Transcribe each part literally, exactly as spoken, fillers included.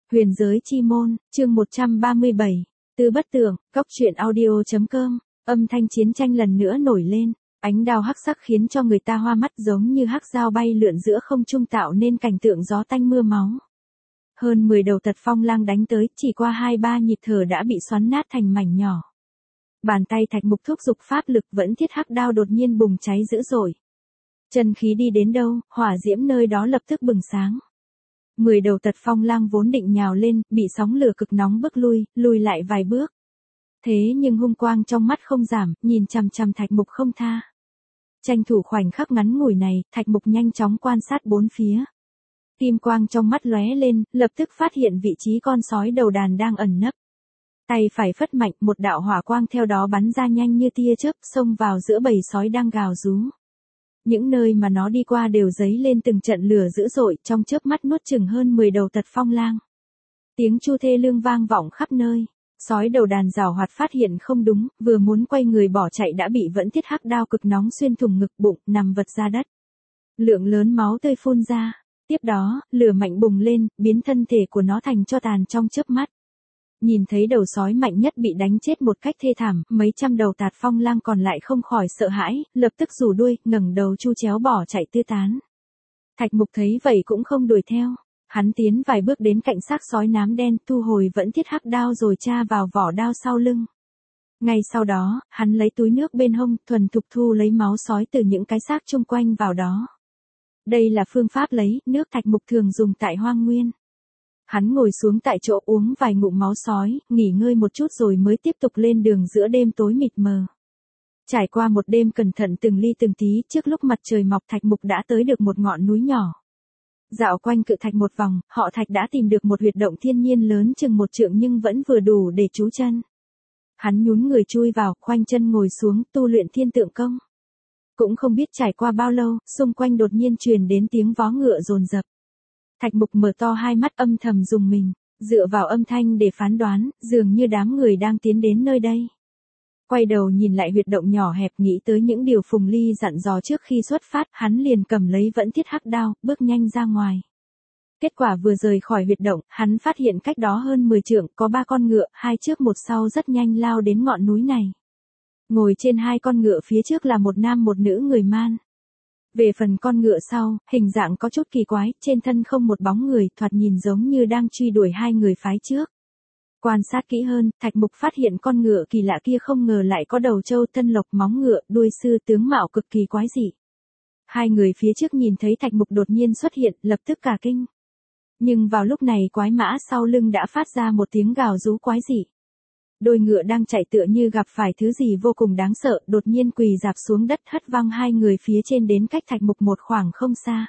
Huyền giới chi môn, chương một trăm ba mươi bảy. Tư bất tượng, cóc truyện audio.com. Âm thanh chiến tranh lần nữa nổi lên, ánh đao hắc sắc khiến cho người ta hoa mắt, giống như hắc dao bay lượn giữa không trung tạo nên cảnh tượng gió tanh mưa máu. Hơn mười đầu tật phong lang đánh tới, chỉ qua hai ba nhịp thở đã bị xoắn nát thành mảnh nhỏ. Bàn tay Thạch Mục thúc giục pháp lực, vẫn thiết hắc đao đột nhiên bùng cháy dữ dội. Chân khí đi đến đâu, hỏa diễm nơi đó lập tức bừng sáng. Mười đầu tật phong lang vốn định nhào lên, bị sóng lửa cực nóng bức lui, lùi lại vài bước. Thế nhưng hung quang trong mắt không giảm, nhìn chằm chằm Thạch Mục không tha. Tranh thủ khoảnh khắc ngắn ngủi này, Thạch Mục nhanh chóng quan sát bốn phía. Kim quang trong mắt lóe lên, lập tức phát hiện vị trí con sói đầu đàn đang ẩn nấp. Tay phải phất mạnh, một đạo hỏa quang theo đó bắn ra nhanh như tia chớp, xông vào giữa bầy sói đang gào rú. Những nơi mà nó đi qua đều dấy lên từng trận lửa dữ dội, trong chớp mắt nuốt chửng hơn mười đầu tật phong lang. Tiếng chu thê lương vang vọng khắp nơi. Sói đầu đàn giảo hoạt phát hiện không đúng, vừa muốn quay người bỏ chạy đã bị vẫn thiết hắc đao cực nóng xuyên thủng ngực bụng, nằm vật ra đất. Lượng lớn máu tươi phun ra. Tiếp đó, lửa mạnh bùng lên, biến thân thể của nó thành tro tàn trong chớp mắt. Nhìn thấy đầu sói mạnh nhất bị đánh chết một cách thê thảm, mấy trăm đầu tạt phong lang còn lại không khỏi sợ hãi, lập tức rủ đuôi, ngẩng đầu chu chéo bỏ chạy tứ tán. Thạch Mục thấy vậy cũng không đuổi theo. Hắn tiến vài bước đến cạnh xác sói nám đen, thu hồi vẫn thiết hắc đao rồi tra vào vỏ đao sau lưng. Ngay sau đó, hắn lấy túi nước bên hông, thuần thục thu lấy máu sói từ những cái xác chung quanh vào đó. Đây là phương pháp lấy nước Thạch Mục thường dùng tại hoang nguyên. Hắn ngồi xuống tại chỗ uống vài ngụm máu sói, nghỉ ngơi một chút rồi mới tiếp tục lên đường giữa đêm tối mịt mờ. Trải qua một đêm cẩn thận từng ly từng tí, trước lúc mặt trời mọc Thạch Mục đã tới được một ngọn núi nhỏ. Dạo quanh cự thạch một vòng, họ Thạch đã tìm được một huyệt động thiên nhiên lớn chừng một trượng nhưng vẫn vừa đủ để trú chân. Hắn nhún người chui vào, khoanh chân ngồi xuống, tu luyện thiên tượng công. Cũng không biết trải qua bao lâu, xung quanh đột nhiên truyền đến tiếng vó ngựa dồn dập. Thạch Mục mở to hai mắt âm thầm dùng mình, dựa vào âm thanh để phán đoán, dường như đám người đang tiến đến nơi đây. Quay đầu nhìn lại huyệt động nhỏ hẹp, nghĩ tới những điều Phùng Ly dặn dò trước khi xuất phát, hắn liền cầm lấy vẫn thiết hắc đao, bước nhanh ra ngoài. Kết quả vừa rời khỏi huyệt động, hắn phát hiện cách đó hơn mười trượng, có ba con ngựa, hai trước một sau rất nhanh lao đến ngọn núi này. Ngồi trên hai con ngựa phía trước là một nam một nữ người Man. Về phần con ngựa sau, hình dạng có chút kỳ quái, trên thân không một bóng người, thoạt nhìn giống như đang truy đuổi hai người phái trước. Quan sát kỹ hơn, Thạch Mục phát hiện con ngựa kỳ lạ kia không ngờ lại có đầu trâu, thân lộc, móng ngựa, đuôi sư, tướng mạo cực kỳ quái dị. Hai người phía trước nhìn thấy Thạch Mục đột nhiên xuất hiện, lập tức cả kinh. Nhưng vào lúc này quái mã sau lưng đã phát ra một tiếng gào rú quái dị. Đôi ngựa đang chạy tựa như gặp phải thứ gì vô cùng đáng sợ, đột nhiên quỳ rạp xuống đất, hất văng hai người phía trên đến cách Thạch Mục một khoảng không xa.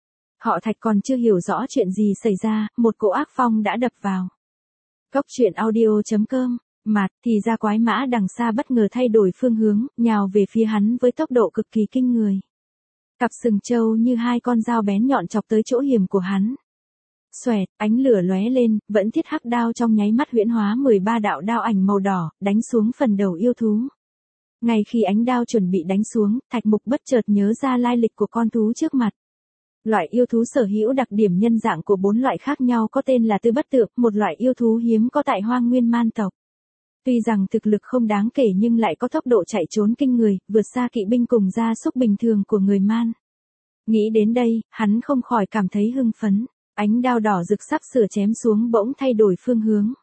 Họ Thạch còn chưa hiểu rõ chuyện gì xảy ra, một cỗ ác phong đã đập vào. Cóc truyện audio.com, mặt thì ra quái mã đằng xa bất ngờ thay đổi phương hướng, nhào về phía hắn với tốc độ cực kỳ kinh người. Cặp sừng trâu như hai con dao bén nhọn chọc tới chỗ hiểm của hắn. Xoẹt, ánh lửa lóe lên, vẫn thiết hắc đao trong nháy mắt huyễn hóa mười ba đạo đao ảnh màu đỏ, đánh xuống phần đầu yêu thú. Ngay khi ánh đao chuẩn bị đánh xuống, Thạch Mục bất chợt nhớ ra lai lịch của con thú trước mặt. Loại yêu thú sở hữu đặc điểm nhân dạng của bốn loại khác nhau có tên là Tư bất tượng, một loại yêu thú hiếm có tại hoang nguyên Man tộc. Tuy rằng thực lực không đáng kể nhưng lại có tốc độ chạy trốn kinh người, vượt xa kỵ binh cùng gia súc bình thường của người Man. Nghĩ đến đây, hắn không khỏi cảm thấy hưng phấn. Ánh đao đỏ rực sắp sửa chém xuống bỗng thay đổi phương hướng.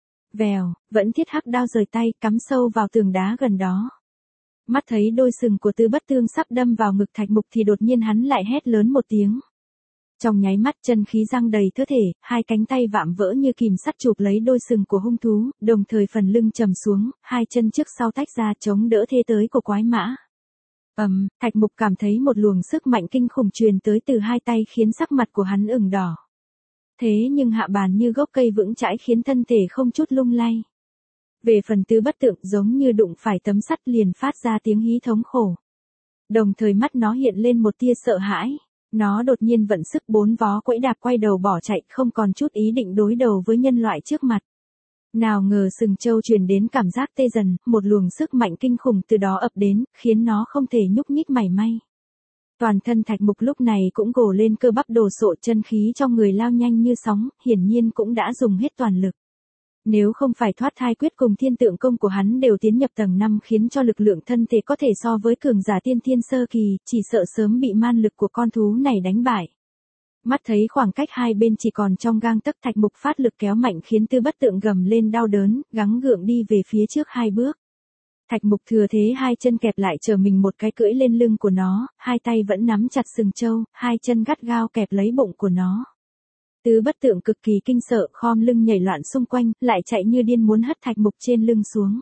Vèo, vẫn thiết hắc đao rời tay, cắm sâu vào tường đá gần đó. Mắt thấy đôi sừng của Tư bất tương sắp đâm vào ngực Thạch Mục thì đột nhiên hắn lại hét lớn một tiếng. Trong nháy mắt chân khí giăng đầy cơ thể, hai cánh tay vạm vỡ như kìm sắt chụp lấy đôi sừng của hung thú, đồng thời phần lưng trầm xuống, hai chân trước sau tách ra chống đỡ thế tới của quái mã. Ầm, um, Thạch Mục cảm thấy một luồng sức mạnh kinh khủng truyền tới từ hai tay khiến sắc mặt của hắn ửng đỏ. Thế nhưng hạ bàn như gốc cây vững chãi khiến thân thể không chút lung lay. Về phần Tư bất tượng giống như đụng phải tấm sắt liền phát ra tiếng hí thống khổ. Đồng thời mắt nó hiện lên một tia sợ hãi. Nó đột nhiên vận sức bốn vó quẫy đạp quay đầu bỏ chạy, không còn chút ý định đối đầu với nhân loại trước mặt. Nào ngờ sừng trâu truyền đến cảm giác tê dần, một luồng sức mạnh kinh khủng từ đó ập đến, khiến nó không thể nhúc nhích mảy may. Toàn thân Thạch Mục lúc này cũng gồ lên cơ bắp đồ sộ, chân khí trong người lao nhanh như sóng, hiển nhiên cũng đã dùng hết toàn lực. Nếu không phải thoát thai quyết cùng thiên tượng công của hắn đều tiến nhập tầng năm khiến cho lực lượng thân thể có thể so với cường giả tiên thiên sơ kỳ, chỉ sợ sớm bị man lực của con thú này đánh bại. Mắt thấy khoảng cách hai bên chỉ còn trong gang tấc, Thạch Mục phát lực kéo mạnh khiến Tư Bất Tượng gầm lên đau đớn, gắng gượng đi về phía trước hai bước. Thạch Mục thừa thế hai chân kẹp lại chờ mình một cái cưỡi lên lưng của nó, hai tay vẫn nắm chặt sừng trâu, hai chân gắt gao kẹp lấy bụng của nó. Tư Bất Tượng cực kỳ kinh sợ, khom lưng nhảy loạn xung quanh, lại chạy như điên muốn hất Thạch Mục trên lưng xuống.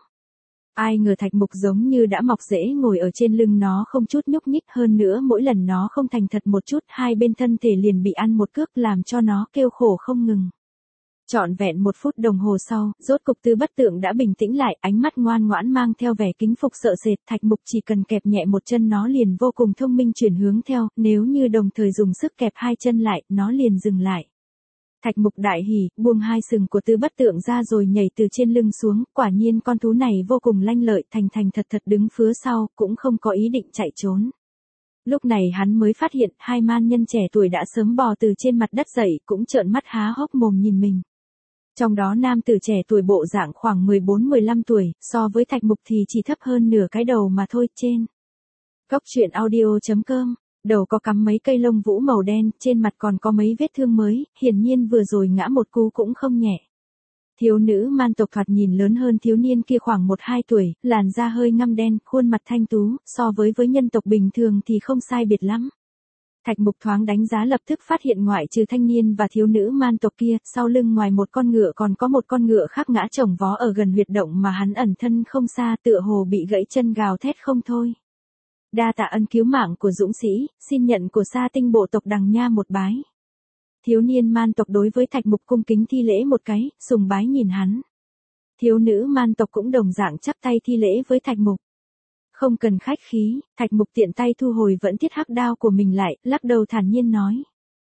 Ai ngờ Thạch Mục giống như đã mọc rễ ngồi ở trên lưng nó không chút nhúc nhích, hơn nữa mỗi lần nó không thành thật một chút, hai bên thân thể liền bị ăn một cước làm cho nó kêu khổ không ngừng. Trọn vẹn một phút đồng hồ sau, rốt cục Tư Bất Tượng đã bình tĩnh lại, ánh mắt ngoan ngoãn mang theo vẻ kính phục sợ sệt. Thạch Mục chỉ cần kẹp nhẹ một chân nó liền vô cùng thông minh chuyển hướng theo, nếu như đồng thời dùng sức kẹp hai chân lại, nó liền dừng lại. Thạch Mục đại hỉ, buông hai sừng của Tư Bất Tượng ra rồi nhảy từ trên lưng xuống, quả nhiên con thú này vô cùng lanh lợi, thành thành thật thật đứng phía sau, cũng không có ý định chạy trốn. Lúc này hắn mới phát hiện, hai man nhân trẻ tuổi đã sớm bò từ trên mặt đất dậy, cũng trợn mắt há hốc mồm nhìn mình. Trong đó nam tử trẻ tuổi bộ dạng khoảng mười bốn mười lăm tuổi, so với Thạch Mục thì chỉ thấp hơn nửa cái đầu mà thôi. Trên Góc truyện audio chấm com, đầu có cắm mấy cây lông vũ màu đen, trên mặt còn có mấy vết thương mới, hiển nhiên vừa rồi ngã một cú cũng không nhẹ. Thiếu nữ man tộc thoạt nhìn lớn hơn thiếu niên kia khoảng một hai tuổi, làn da hơi ngăm đen, khuôn mặt thanh tú, so với với nhân tộc bình thường thì không sai biệt lắm. Thạch Mục thoáng đánh giá lập tức phát hiện ngoại trừ thanh niên và thiếu nữ man tộc kia, sau lưng ngoài một con ngựa còn có một con ngựa khác ngã chồng vó ở gần huyệt động mà hắn ẩn thân không xa, tựa hồ bị gãy chân gào thét không thôi. Đa tạ ân cứu mạng của dũng sĩ, xin nhận của Sa Tinh bộ tộc Đằng Nha một bái. Thiếu niên man tộc đối với Thạch Mục cung kính thi lễ một cái, sùng bái nhìn hắn. Thiếu nữ man tộc cũng đồng dạng chắp tay thi lễ với Thạch Mục. Không cần khách khí, Thạch Mục tiện tay thu hồi vẫn thiết hắc đao của mình lại, lắc đầu thản nhiên nói.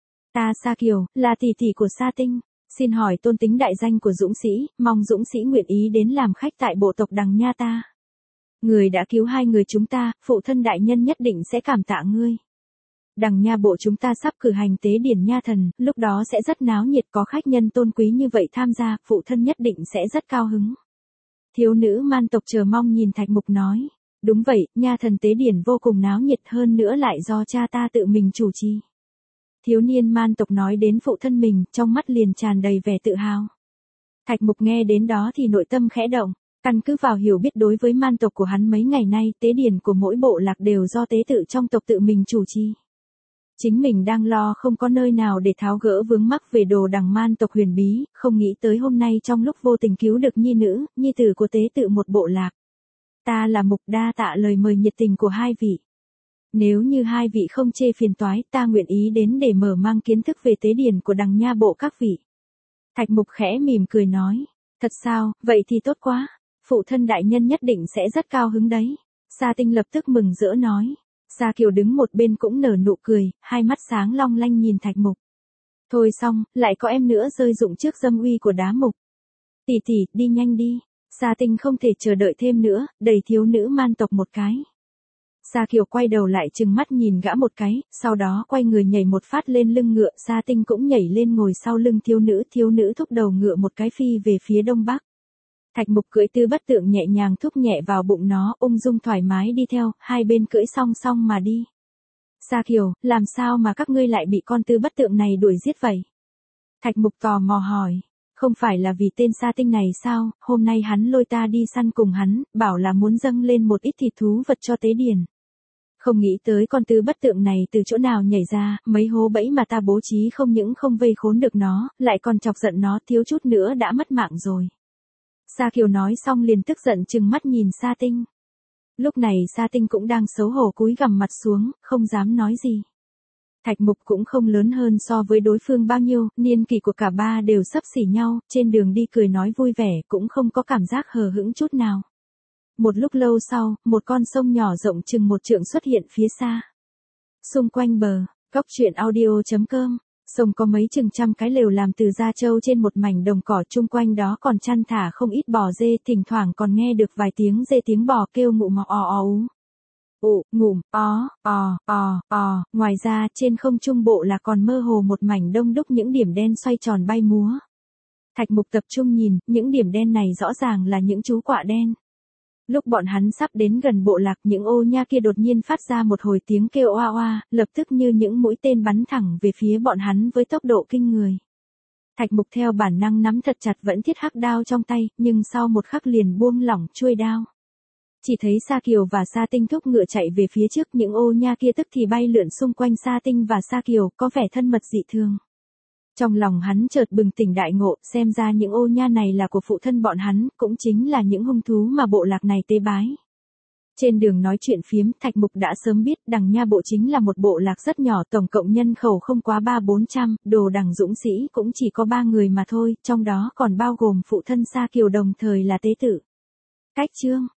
Ta Sa Kiều, là tỷ tỷ của Sa Tinh, xin hỏi tôn tính đại danh của dũng sĩ, mong dũng sĩ nguyện ý đến làm khách tại bộ tộc Đằng Nha ta. Người đã cứu hai người chúng ta, phụ thân đại nhân nhất định sẽ cảm tạ ngươi. Đằng Nha bộ chúng ta sắp cử hành tế điển nha thần, lúc đó sẽ rất náo nhiệt, có khách nhân tôn quý như vậy tham gia, phụ thân nhất định sẽ rất cao hứng. Thiếu nữ man tộc chờ mong nhìn Thạch Mục nói. Đúng vậy, nha thần tế điển vô cùng náo nhiệt, hơn nữa lại do cha ta tự mình chủ trì. Thiếu niên man tộc nói đến phụ thân mình, trong mắt liền tràn đầy vẻ tự hào. Thạch Mục nghe đến đó thì nội tâm khẽ động, căn cứ vào hiểu biết đối với man tộc của hắn mấy ngày nay, tế điển của mỗi bộ lạc đều do tế tự trong tộc tự mình chủ trì. Chính mình đang lo không có nơi nào để tháo gỡ vướng mắc về đồ đằng man tộc huyền bí, không nghĩ tới hôm nay trong lúc vô tình cứu được nhi nữ, nhi tử của tế tự một bộ lạc. Ta là Mục, đa tạ lời mời nhiệt tình của hai vị. Nếu như hai vị không chê phiền toái, ta nguyện ý đến để mở mang kiến thức về tế điển của Đằng Nha bộ các vị. Thạch Mục khẽ mỉm cười nói, thật sao, vậy thì tốt quá, phụ thân đại nhân nhất định sẽ rất cao hứng đấy. Sa Tinh lập tức mừng rỡ nói. Sa Kiều đứng một bên cũng nở nụ cười, hai mắt sáng long lanh nhìn Thạch Mục. Thôi xong, lại có em nữa rơi dụng trước dâm uy của đá mục. Tỷ tỷ, đi nhanh đi. Sa Tinh không thể chờ đợi thêm nữa, đẩy thiếu nữ man tộc một cái. Sa Kiều quay đầu lại trừng mắt nhìn gã một cái, sau đó quay người nhảy một phát lên lưng ngựa, Sa Tinh cũng nhảy lên ngồi sau lưng thiếu nữ, thiếu nữ thúc đầu ngựa một cái phi về phía đông bắc. Thạch Mục cưỡi Tư Bất Tượng nhẹ nhàng thúc nhẹ vào bụng nó, ung dung thoải mái đi theo, hai bên cưỡi song song mà đi. Sa Kiều, làm sao mà các ngươi lại bị con Tư Bất Tượng này đuổi giết vậy? Thạch Mục tò mò hỏi. Không phải là vì tên Sa Tinh này sao, hôm nay hắn lôi ta đi săn cùng hắn, bảo là muốn dâng lên một ít thịt thú vật cho tế điển. Không nghĩ tới con Tư Bất Tượng này từ chỗ nào nhảy ra, mấy hố bẫy mà ta bố trí không những không vây khốn được nó, lại còn chọc giận nó, thiếu chút nữa đã mất mạng rồi. Sa Kiều nói xong liền tức giận trừng mắt nhìn Sa Tinh. Lúc này Sa Tinh cũng đang xấu hổ cúi gằm mặt xuống, không dám nói gì. Thạch Mục cũng không lớn hơn so với đối phương bao nhiêu, niên kỷ của cả ba đều xấp xỉ nhau, trên đường đi cười nói vui vẻ, cũng không có cảm giác hờ hững chút nào. Một lúc lâu sau, một con sông nhỏ rộng chừng một trượng xuất hiện phía xa. Xung quanh bờ, góc truyện audio chấm com, sông có mấy chừng trăm cái lều làm từ da trâu trên một mảnh đồng cỏ, chung quanh đó còn chăn thả không ít bò dê, thỉnh thoảng còn nghe được vài tiếng dê tiếng bò kêu ngụ mọc o o ú. ụ, ngủm, ó, ò, ò, ò, ngoài ra trên không trung bộ là còn mơ hồ một mảnh đông đúc những điểm đen xoay tròn bay múa. Thạch Mục tập trung nhìn, những điểm đen này rõ ràng là những chú quạ đen. Lúc bọn hắn sắp đến gần bộ lạc, những ô nha kia đột nhiên phát ra một hồi tiếng kêu oa oa, lập tức như những mũi tên bắn thẳng về phía bọn hắn với tốc độ kinh người. Thạch Mục theo bản năng nắm thật chặt vẫn thiết hắc đao trong tay, nhưng sau một khắc liền buông lỏng chuôi đao. Chỉ thấy Sa Kiều và Sa Tinh thúc ngựa chạy về phía trước, những ô nha kia tức thì bay lượn xung quanh Sa Tinh và Sa Kiều, có vẻ thân mật dị thường. Trong lòng hắn chợt bừng tỉnh đại ngộ, xem ra những ô nha này là của phụ thân bọn hắn, cũng chính là những hung thú mà bộ lạc này tế bái. Trên đường nói chuyện phiếm, Thạch Mục đã sớm biết Đằng Nha bộ chính là một bộ lạc rất nhỏ, tổng cộng nhân khẩu không quá ba bốn trăm, đồ đằng dũng sĩ cũng chỉ có ba người mà thôi, trong đó còn bao gồm phụ thân Sa Kiều đồng thời là tế tự. Cách chương